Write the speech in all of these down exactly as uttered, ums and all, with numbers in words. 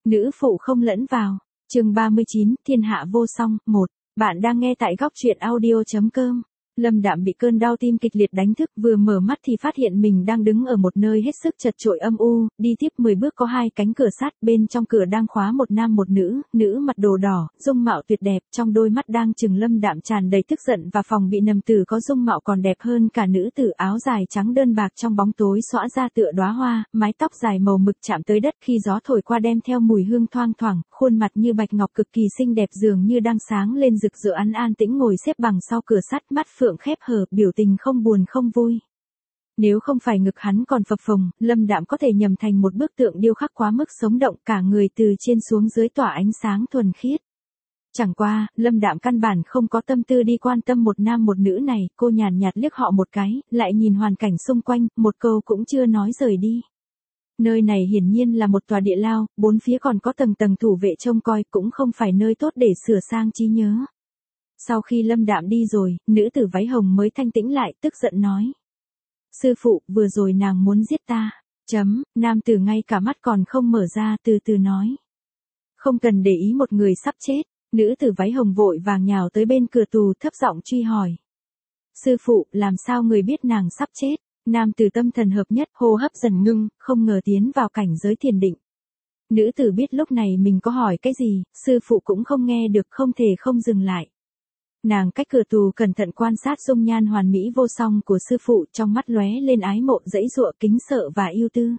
Nữ phụ không lẫn vào. Chương ba mươi chín, thiên hạ vô song, một. Bạn đang nghe tại góc truyện audio chấm com. Lâm Đạm bị cơn đau tim kịch liệt đánh thức, vừa mở mắt thì phát hiện mình đang đứng ở một nơi hết sức chật chội âm u, đi tiếp mười bước có hai cánh cửa sắt, bên trong cửa đang khóa một nam một nữ, nữ mặc đồ đỏ, dung mạo tuyệt đẹp, trong đôi mắt đang trừng Lâm Đạm tràn đầy tức giận và phòng bị nằm tử có dung mạo còn đẹp hơn cả nữ tử, áo dài trắng đơn bạc trong bóng tối xõa ra tựa đóa hoa, mái tóc dài màu mực chạm tới đất khi gió thổi qua đem theo mùi hương thoang thoảng, khuôn mặt như bạch ngọc cực kỳ xinh đẹp dường như đang sáng lên rực rỡ, an an tĩnh ngồi xếp bằng sau cửa sắt, mắt phượng khép hờ, biểu tình không buồn không vui. Nếu không phải ngực hắn còn phập phồng, Lâm Đạm có thể nhầm thành một bức tượng điêu khắc quá mức sống động, cả người từ trên xuống dưới tỏa ánh sáng thuần khiết. Chẳng qua, Lâm Đạm căn bản không có tâm tư đi quan tâm một nam một nữ này, cô nhàn nhạt liếc họ một cái, lại nhìn hoàn cảnh xung quanh, một câu cũng chưa nói rời đi. Nơi này hiển nhiên là một tòa địa lao, bốn phía còn có tầng tầng thủ vệ trông coi, cũng không phải nơi tốt để sửa sang trí nhớ. Sau khi Lâm Đạm đi rồi, nữ tử váy hồng mới thanh tĩnh lại, tức giận nói. Sư phụ, vừa rồi nàng muốn giết ta. Chấm, nam tử ngay cả mắt còn không mở ra, từ từ nói. Không cần để ý một người sắp chết, nữ tử váy hồng vội vàng nhào tới bên cửa tù, thấp giọng truy hỏi. Sư phụ, làm sao người biết nàng sắp chết? Nam tử tâm thần hợp nhất, hô hấp dần ngưng, không ngờ tiến vào cảnh giới thiền định. Nữ tử biết lúc này mình có hỏi cái gì, sư phụ cũng không nghe được, không thể không dừng lại. Nàng cách cửa tù cẩn thận quan sát dung nhan hoàn mỹ vô song của sư phụ, trong mắt lóe lên ái mộ, dãy dụa, kính sợ và yêu tư.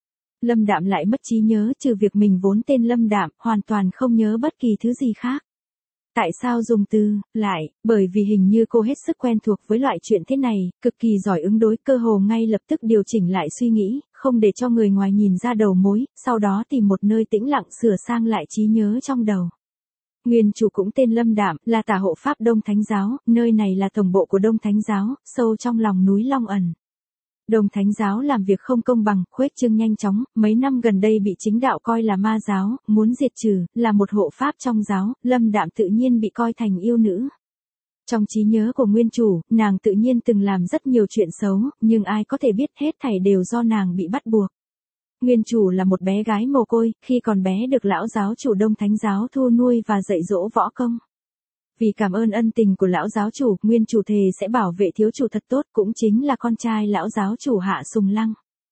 Lâm Đạm lại mất trí nhớ, trừ việc mình vốn tên Lâm Đạm, hoàn toàn không nhớ bất kỳ thứ gì khác. Tại sao dùng từ lại? Bởi vì hình như cô hết sức quen thuộc với loại chuyện thế này, cực kỳ giỏi ứng đối, cơ hồ ngay lập tức điều chỉnh lại suy nghĩ, không để cho người ngoài nhìn ra đầu mối, sau đó tìm một nơi tĩnh lặng sửa sang lại trí nhớ trong đầu. Nguyên chủ cũng tên Lâm Đạm, là tả hộ pháp Đông Thánh Giáo, nơi này là tổng bộ của Đông Thánh Giáo, sâu trong lòng núi Long Ẩn. Đông Thánh Giáo làm việc không công bằng, khuếch trương nhanh chóng, mấy năm gần đây bị chính đạo coi là ma giáo, muốn diệt trừ, là một hộ pháp trong giáo, Lâm Đạm tự nhiên bị coi thành yêu nữ. Trong trí nhớ của nguyên chủ, nàng tự nhiên từng làm rất nhiều chuyện xấu, nhưng ai có thể biết hết thảy đều do nàng bị bắt buộc. Nguyên chủ là một bé gái mồ côi, khi còn bé được lão giáo chủ Đông Thánh Giáo thu nuôi và dạy dỗ võ công. Vì cảm ơn ân tình của lão giáo chủ, nguyên chủ thề sẽ bảo vệ thiếu chủ thật tốt, cũng chính là con trai lão giáo chủ Hạ Sùng Lăng.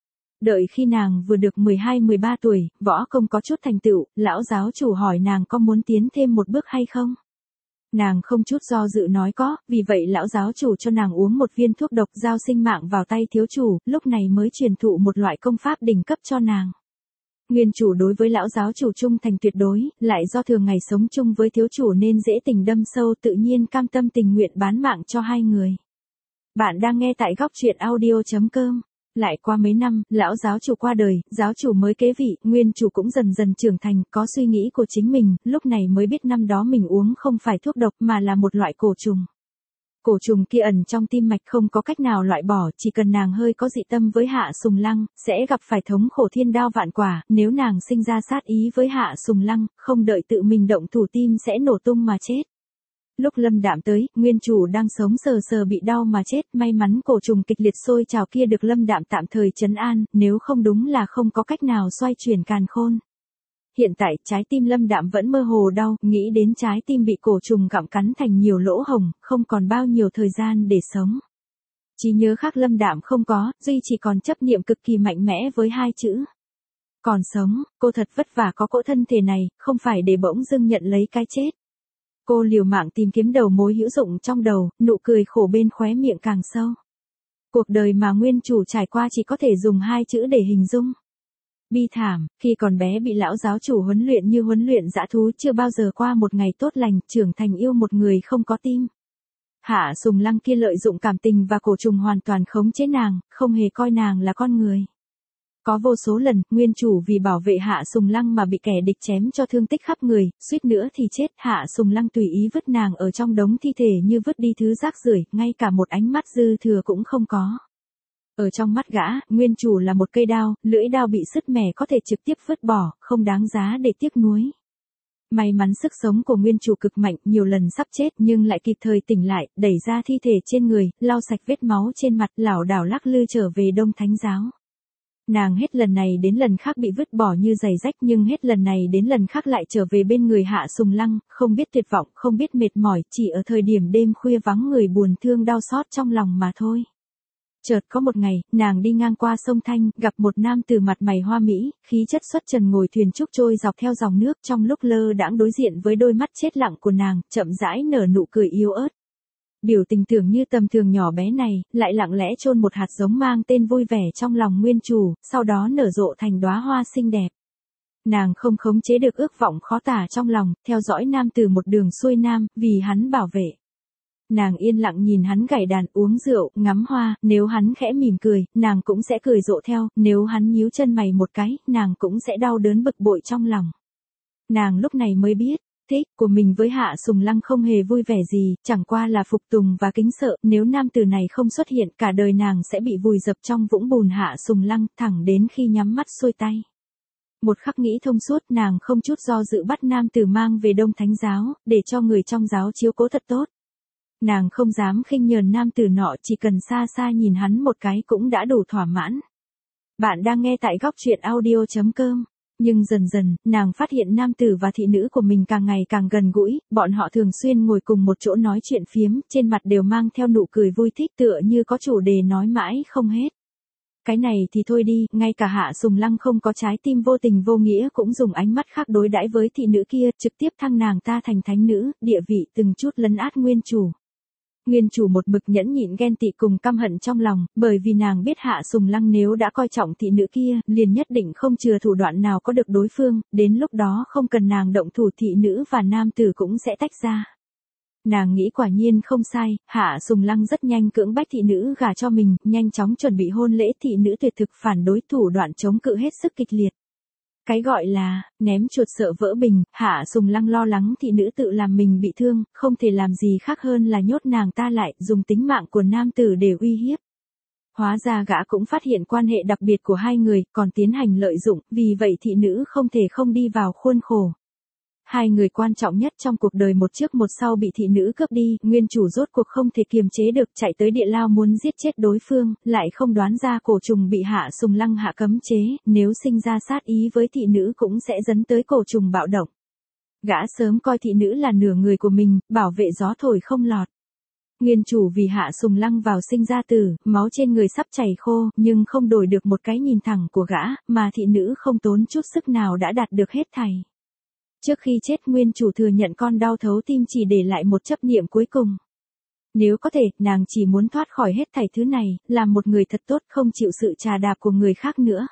Đợi khi nàng vừa được mười hai mười ba tuổi, võ công có chút thành tựu, lão giáo chủ hỏi nàng có muốn tiến thêm một bước hay không. Nàng không chút do dự nói có, vì vậy lão giáo chủ cho nàng uống một viên thuốc độc giao sinh mạng vào tay thiếu chủ, lúc này mới truyền thụ một loại công pháp đỉnh cấp cho nàng. Nguyên chủ đối với lão giáo chủ trung thành tuyệt đối, lại do thường ngày sống chung với thiếu chủ nên dễ tình đâm sâu, tự nhiên cam tâm tình nguyện bán mạng cho hai người. Bạn đang nghe tại góc truyện audio chấm com. Lại qua mấy năm, lão giáo chủ qua đời, giáo chủ mới kế vị, nguyên chủ cũng dần dần trưởng thành, có suy nghĩ của chính mình, lúc này mới biết năm đó mình uống không phải thuốc độc mà là một loại cổ trùng. Cổ trùng kia ẩn trong tim mạch không có cách nào loại bỏ, chỉ cần nàng hơi có dị tâm với Hạ Sùng Lăng, sẽ gặp phải thống khổ thiên đao vạn quả, nếu nàng sinh ra sát ý với Hạ Sùng Lăng, không đợi tự mình động thủ tim sẽ nổ tung mà chết. Lúc Lâm Đạm tới, nguyên chủ đang sống sờ sờ bị đau mà chết, may mắn cổ trùng kịch liệt sôi trào kia được Lâm Đạm tạm thời trấn an, nếu không đúng là không có cách nào xoay chuyển càn khôn. Hiện tại, trái tim Lâm Đạm vẫn mơ hồ đau, nghĩ đến trái tim bị cổ trùng gặm cắn thành nhiều lỗ hổng, không còn bao nhiêu thời gian để sống. Trí nhớ khác Lâm Đạm không có, duy chỉ còn chấp niệm cực kỳ mạnh mẽ với hai chữ. Còn sống, cô thật vất vả có cỗ thân thể này, không phải để bỗng dưng nhận lấy cái chết. Cô liều mạng tìm kiếm đầu mối hữu dụng trong đầu, nụ cười khổ bên khóe miệng càng sâu. Cuộc đời mà nguyên chủ trải qua chỉ có thể dùng hai chữ để hình dung. Bi thảm, khi còn bé bị lão giáo chủ huấn luyện như huấn luyện dã thú, chưa bao giờ qua một ngày tốt lành, trưởng thành yêu một người không có tim. Hạ Sùng Lăng kia lợi dụng cảm tình và cổ trùng hoàn toàn khống chế nàng, không hề coi nàng là con người. Có vô số lần, nguyên chủ vì bảo vệ Hạ Sùng Lăng mà bị kẻ địch chém cho thương tích khắp người, suýt nữa thì chết. Hạ Sùng Lăng tùy ý vứt nàng ở trong đống thi thể như vứt đi thứ rác rưởi, ngay cả một ánh mắt dư thừa cũng không có. Ở trong mắt gã, nguyên chủ là một cây đao, lưỡi đao bị sứt mẻ có thể trực tiếp vứt bỏ, không đáng giá để tiếc nuối. May mắn sức sống của nguyên chủ cực mạnh, nhiều lần sắp chết nhưng lại kịp thời tỉnh lại, đẩy ra thi thể trên người, lau sạch vết máu trên mặt, lảo đảo lắc lư trở về Đông Thánh Giáo. Nàng hết lần này đến lần khác bị vứt bỏ như giày rách, nhưng hết lần này đến lần khác lại trở về bên người Hạ Sùng Lăng, không biết tuyệt vọng, không biết mệt mỏi, chỉ ở thời điểm đêm khuya vắng người buồn thương đau xót trong lòng mà thôi. Chợt có một ngày, nàng đi ngang qua sông Thanh, gặp một nam tử mặt mày hoa mỹ, khí chất xuất trần ngồi thuyền trúc trôi dọc theo dòng nước, trong lúc lơ đãng đối diện với đôi mắt chết lặng của nàng, chậm rãi nở nụ cười yếu ớt. Biểu tình tưởng như tầm thường nhỏ bé này, lại lặng lẽ chôn một hạt giống mang tên vui vẻ trong lòng nguyên chủ, sau đó nở rộ thành đóa hoa xinh đẹp. Nàng không khống chế được ước vọng khó tả trong lòng, theo dõi nam tử một đường xuôi nam, vì hắn bảo vệ. Nàng yên lặng nhìn hắn gảy đàn, uống rượu, ngắm hoa, nếu hắn khẽ mỉm cười, nàng cũng sẽ cười rộ theo, nếu hắn nhíu chân mày một cái, nàng cũng sẽ đau đớn bực bội trong lòng. Nàng lúc này mới biết, thích của mình với Hạ Sùng Lăng không hề vui vẻ gì, chẳng qua là phục tùng và kính sợ, nếu nam tử này không xuất hiện, cả đời nàng sẽ bị vùi dập trong vũng bùn Hạ Sùng Lăng, thẳng đến khi nhắm mắt xuôi tay. Một khắc nghĩ thông suốt, nàng không chút do dự bắt nam tử mang về Đông Thánh giáo, để cho người trong giáo chiếu cố thật tốt. Nàng không dám khinh nhờn nam tử nọ, chỉ cần xa xa nhìn hắn một cái cũng đã đủ thỏa mãn. Bạn đang nghe tại góc truyện audio chấm com. Nhưng dần dần, nàng phát hiện nam tử và thị nữ của mình càng ngày càng gần gũi, bọn họ thường xuyên ngồi cùng một chỗ nói chuyện phiếm, trên mặt đều mang theo nụ cười vui thích tựa như có chủ đề nói mãi không hết. Cái này thì thôi đi, ngay cả Hạ Sùng Lăng không có trái tim vô tình vô nghĩa cũng dùng ánh mắt khác đối đãi với thị nữ kia, trực tiếp thăng nàng ta thành thánh nữ, địa vị từng chút lấn át nguyên chủ. Nguyên chủ một mực nhẫn nhịn ghen tị cùng căm hận trong lòng, bởi vì nàng biết Hạ Sùng Lăng nếu đã coi trọng thị nữ kia, liền nhất định không chừa thủ đoạn nào có được đối phương, đến lúc đó không cần nàng động thủ thị nữ và nam tử cũng sẽ tách ra. Nàng nghĩ quả nhiên không sai, Hạ Sùng Lăng rất nhanh cưỡng bách thị nữ gả cho mình, nhanh chóng chuẩn bị hôn lễ, thị nữ tuyệt thực phản đối, thủ đoạn chống cự hết sức kịch liệt. Cái gọi là, ném chuột sợ vỡ bình, Hạ Sùng Lăng lo lắng thị nữ tự làm mình bị thương, không thể làm gì khác hơn là nhốt nàng ta lại, dùng tính mạng của nam tử để uy hiếp. Hóa ra gã cũng phát hiện quan hệ đặc biệt của hai người, còn tiến hành lợi dụng, vì vậy thị nữ không thể không đi vào khuôn khổ. Hai người quan trọng nhất trong cuộc đời một trước một sau bị thị nữ cướp đi, nguyên chủ rốt cuộc không thể kiềm chế được, chạy tới địa lao muốn giết chết đối phương, lại không đoán ra cổ trùng bị Hạ Sùng Lăng hạ cấm chế, nếu sinh ra sát ý với thị nữ cũng sẽ dẫn tới cổ trùng bạo động. Gã sớm coi thị nữ là nửa người của mình, bảo vệ gió thổi không lọt. Nguyên chủ vì Hạ Sùng Lăng vào sinh ra tử, máu trên người sắp chảy khô, nhưng không đổi được một cái nhìn thẳng của gã, mà thị nữ không tốn chút sức nào đã đạt được hết thảy. Trước khi chết, nguyên chủ thừa nhận con đau thấu tim, chỉ để lại một chấp niệm cuối cùng. Nếu có thể, nàng chỉ muốn thoát khỏi hết thảy thứ này, làm một người thật tốt, không chịu sự trà đạp của người khác nữa.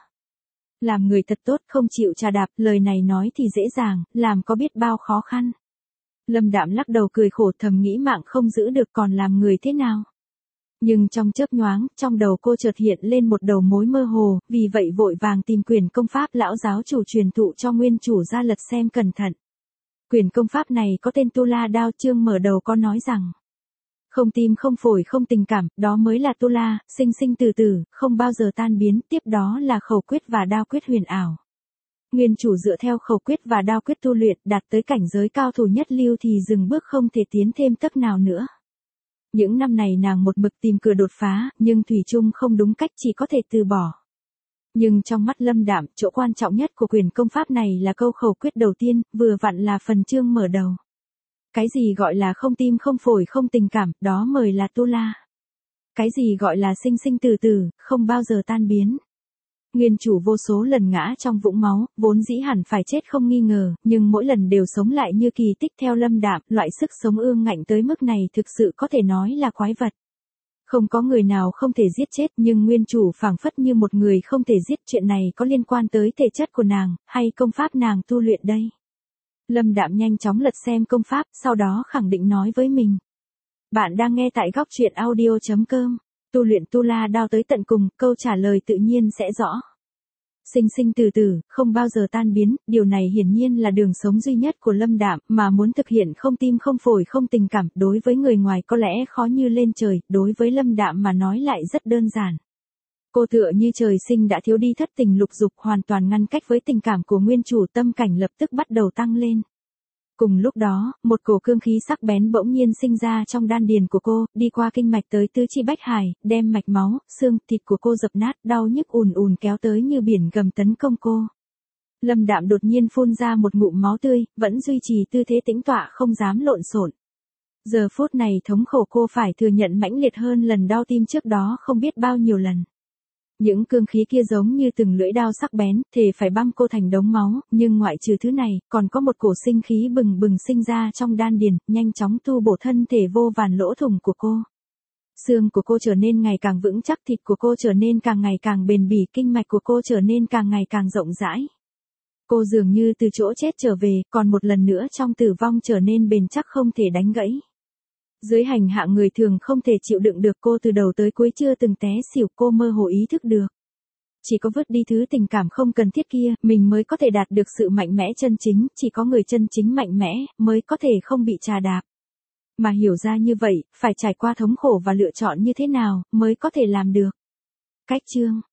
Làm người thật tốt, không chịu trà đạp, lời này nói thì dễ dàng, làm có biết bao khó khăn. Lâm Đạm lắc đầu cười khổ, thầm nghĩ mạng không giữ được còn làm người thế nào. Nhưng trong chớp nhoáng, trong đầu cô chợt hiện lên một đầu mối mơ hồ, vì vậy vội vàng tìm quyển công pháp lão giáo chủ truyền thụ cho nguyên chủ ra lật xem cẩn thận. Quyển công pháp này có tên Tu La Đao, chương mở đầu có nói rằng: không tim không phổi không tình cảm, đó mới là Tu La, sinh sinh từ từ, không bao giờ tan biến, tiếp đó là khẩu quyết và đao quyết huyền ảo. Nguyên chủ dựa theo khẩu quyết và đao quyết tu luyện, đạt tới cảnh giới cao thủ nhất lưu thì dừng bước không thể tiến thêm tấc nào nữa. Những năm này nàng một mực tìm cửa đột phá, nhưng thủy chung không đúng cách, chỉ có thể từ bỏ. Nhưng trong mắt Lâm Đạm, chỗ quan trọng nhất của quyển công pháp này là câu khẩu quyết đầu tiên, vừa vặn là phần chương mở đầu. Cái gì gọi là không tim không phổi không tình cảm, đó mới là Tu La. Cái gì gọi là sinh sinh từ từ, không bao giờ tan biến. Nguyên chủ vô số lần ngã trong vũng máu, vốn dĩ hẳn phải chết không nghi ngờ, nhưng mỗi lần đều sống lại như kỳ tích. Theo Lâm Đạm, loại sức sống ương ngạnh tới mức này thực sự có thể nói là quái vật. Không có người nào không thể giết chết, nhưng nguyên chủ phảng phất như một người không thể giết. Chuyện này có liên quan tới thể chất của nàng, hay công pháp nàng tu luyện đây? Lâm Đạm nhanh chóng lật xem công pháp, sau đó khẳng định nói với mình. Bạn đang nghe tại góc truyện audio chấm com. Tu luyện Tu La Đao tới tận cùng, câu trả lời tự nhiên sẽ rõ. Sinh sinh từ từ, không bao giờ tan biến, điều này hiển nhiên là đường sống duy nhất của Lâm Đạm, mà muốn thực hiện không tim không phổi không tình cảm, đối với người ngoài có lẽ khó như lên trời, đối với Lâm Đạm mà nói lại rất đơn giản. Cô tựa như trời sinh đã thiếu đi thất tình lục dục, hoàn toàn ngăn cách với tình cảm của nguyên chủ, tâm cảnh lập tức bắt đầu tăng lên. Cùng lúc đó, một cổ cương khí sắc bén bỗng nhiên sinh ra trong đan điền của cô, đi qua kinh mạch tới tứ chi bách hải, đem mạch máu, xương, thịt của cô dập nát, đau nhức ùn ùn kéo tới như biển gầm tấn công cô. Lâm Đạm đột nhiên phun ra một ngụm máu tươi, vẫn duy trì tư thế tĩnh tọa không dám lộn xộn. Giờ phút này thống khổ cô phải thừa nhận mãnh liệt hơn lần đau tim trước đó không biết bao nhiêu lần. Những cương khí kia giống như từng lưỡi dao sắc bén, thề phải băm cô thành đống máu, nhưng ngoại trừ thứ này, còn có một cổ sinh khí bừng bừng sinh ra trong đan điền, nhanh chóng tu bổ thân thể vô vàn lỗ thủng của cô. Xương của cô trở nên ngày càng vững chắc, thịt của cô trở nên càng ngày càng bền bỉ, kinh mạch của cô trở nên càng ngày càng rộng rãi. Cô dường như từ chỗ chết trở về, còn một lần nữa trong tử vong trở nên bền chắc không thể đánh gãy. Dưới hành hạ người thường không thể chịu đựng được, cô từ đầu tới cuối chưa từng té xỉu, cô mơ hồ ý thức được. Chỉ có vứt đi thứ tình cảm không cần thiết kia, mình mới có thể đạt được sự mạnh mẽ chân chính, chỉ có người chân chính mạnh mẽ, mới có thể không bị trà đạp. Mà hiểu ra như vậy, phải trải qua thống khổ và lựa chọn như thế nào, mới có thể làm được. Cách chương